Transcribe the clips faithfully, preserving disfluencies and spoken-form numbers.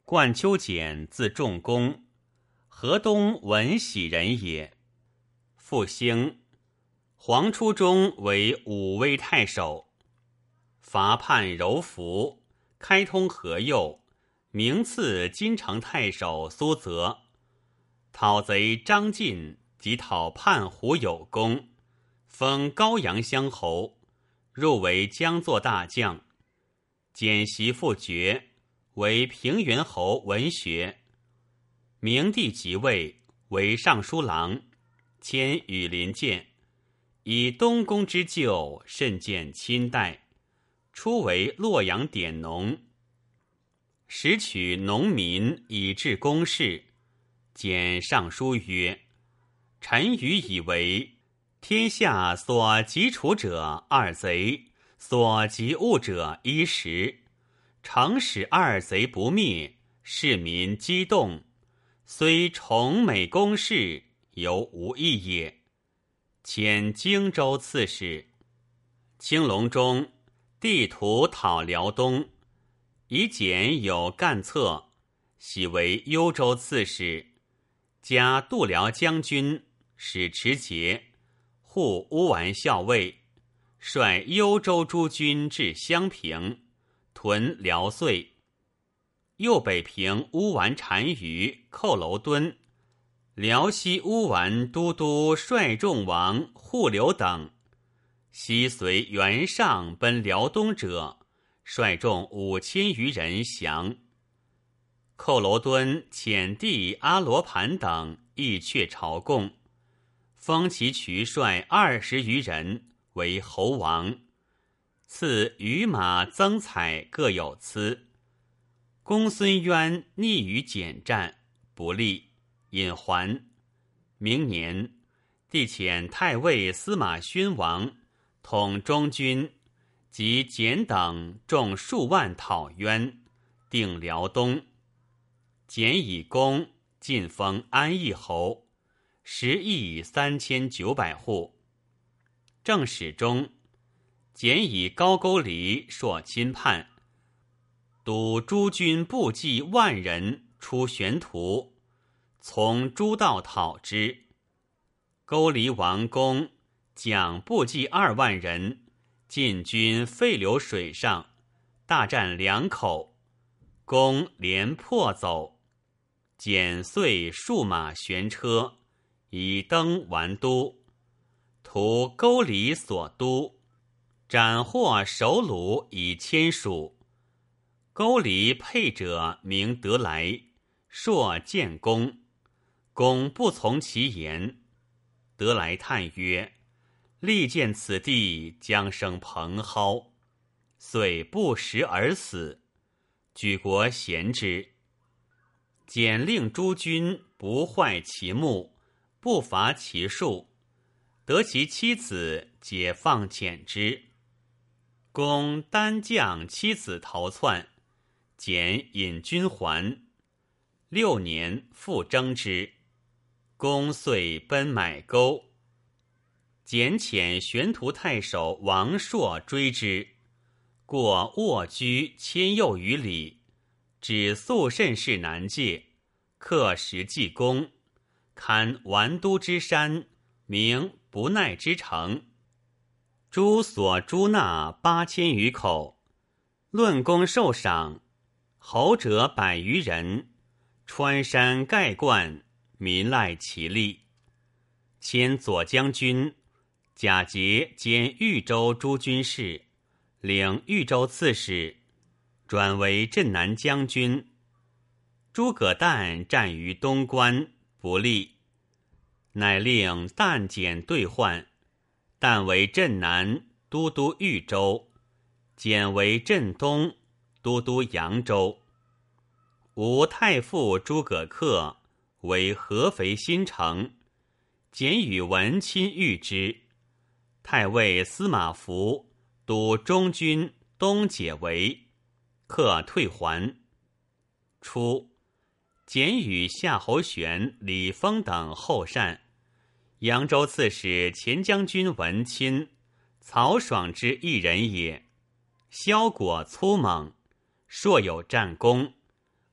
冠丘俭，字仲公，河东闻喜人也。复兴，黄初中为武威太守，伐叛柔服，开通河右，名赐金城太守苏泽。讨贼张晋及讨叛胡有功，封高阳乡侯，入为江作大将。简袭复爵，为平原侯文学。明帝即位，为尚书郎，迁羽林监，以东宫之旧，甚见亲代。初为洛阳典农，时取农民以治公事。简上书曰：臣愚以为天下所及处者二贼，所及物者一时。诚使二贼不灭，市民激动，虽崇美公事，犹无益也。迁荆州刺史。青隆中，地图讨辽东，以简有干策，喜为幽州刺史，加度辽将军，使持节，护乌丸校尉，率幽州诸军至襄平，屯辽遂。右北平乌丸单于、寇楼敦，辽西乌丸都督帅仲王护刘等，西随袁尚奔辽东者，率众五千余人降。寇楼敦遣弟阿罗盘等亦却朝贡，封其渠帅二十余人为侯王，赐羽马增彩各有赐。公孙渊逆于简战，不利，引还。明年，帝遣太尉司马勋王统中军，及简等众数万讨渊，定辽东。简以功，晋封安邑侯，食邑三千九百户。正史中，简以高句丽朔亲叛，督诸军部骑万人出玄图，从诸道讨之。勾离王公将部骑二万人进军废流水上，大战两口，公连破走。简遂数马悬车，以登完都。图勾离所都，斩获首虏以千属。勾离配者名得来，朔见公，公不从其言。得来叹曰：历见此地将生蓬蒿，遂不食而死，举国贤之。简令诸军不坏其木，不伐其树，得其妻子，解放遣之。公单将妻子逃窜，简引军还。六年复征之，公遂奔买沟。简遣玄图太守王朔追之，过沃居千又余里，至肃慎氏南界，克石济公，堪完都之山，名不奈之城。诸所诸纳八千余口，论功受赏，侯者百余人，穿山盖冠，民赖其力。迁左将军，贾节兼豫州诸军事，领豫州刺史，转为镇南将军。诸葛诞战于东关，不利，乃令诞简兑换，诞为镇南都督豫州，简为镇东都督扬州。吴太傅诸葛恪为合肥新城，简与文亲遇之。太尉司马孚督中军东解围，恪退还。初，简与夏侯玄、李丰等后善，扬州刺史前将军文钦、曹爽之一人也。萧果粗猛，硕有战功，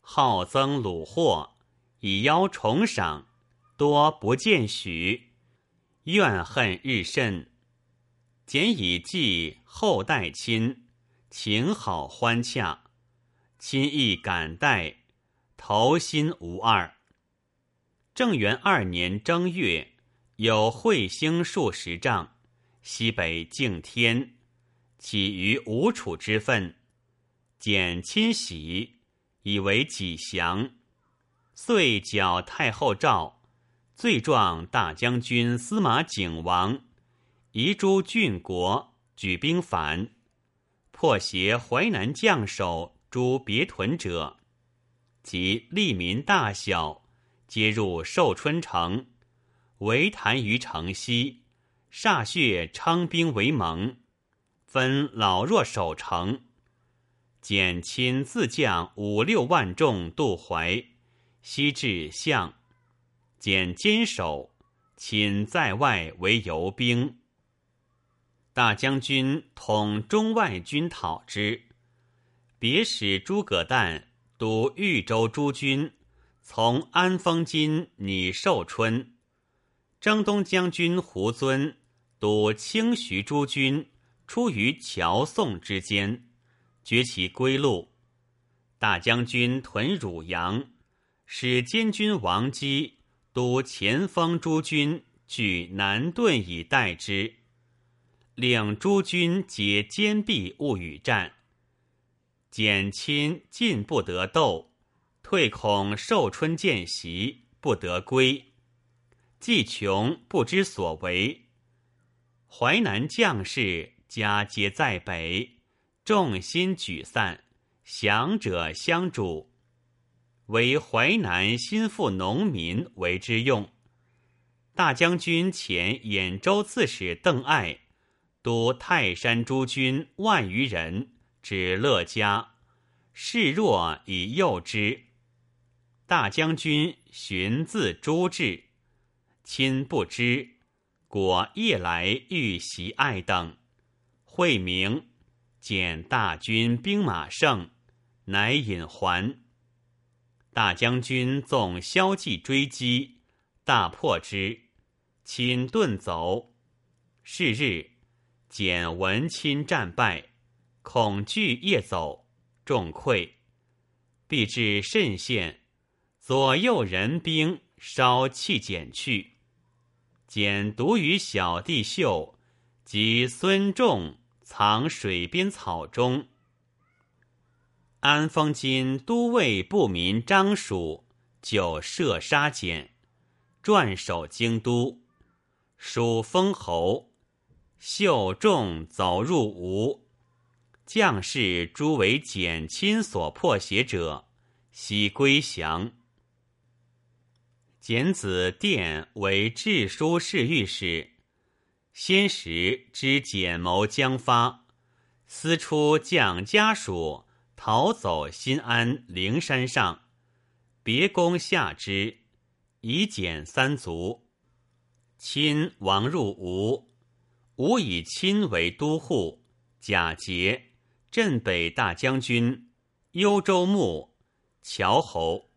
好增虏获，以邀重赏，多不见许，怨恨日甚。简以继后代亲，情好欢洽，亲意感戴，投心无二。正元二年正月，有彗星数十丈，西北敬天，起于吴楚之分。简亲喜，以为己降，遂矫太后诏，罪状大将军司马景王，移诸郡国，举兵反，破胁淮南将首诸别屯者，及利民大小，皆入寿春城，围坛于城西，歃血称兵为盟，分老弱守城。简亲自将五六万众渡淮，西至象。简坚守，亲在外为游兵。大将军统中外军讨之，别使诸葛诞督豫州诸军，从安丰津拟寿春。征东将军胡遵督清徐诸军，出于乔宋之间，绝其归路。大将军屯汝阳，使监军王基督前锋诸军据南顿以待之，令诸军皆坚壁勿与战。简亲进不得斗，退恐寿春见袭，不得归。既穷不知所为，淮南将士家皆在北，众心沮散，降者相主，唯淮南心腹农民为之用。大将军前兖州刺史邓艾督泰山诸军万余人至乐家，示弱以诱之。大将军寻自诛至，亲不知，果夜来遇袭爱等，会明，见大军兵马盛，乃引还。大将军纵骁骑追击，大破之，亲遁走。是日，简闻亲战败，恐惧夜走，众溃，必至慎县，左右人兵稍弃简去。简独与小弟秀及孙仲藏水边草中。安丰津都尉不民张蜀就射杀简，转守京都。蜀封侯，秀仲走入吴，将士诸为简亲所破胁者，悉归降。简子殿为治书侍御史，先时知简谋将发，私出将家属逃走新安灵山上，别宫下之，以简三族。亲王入吴，吴以亲为都护，贾节镇北大将军，幽州牧，乔侯。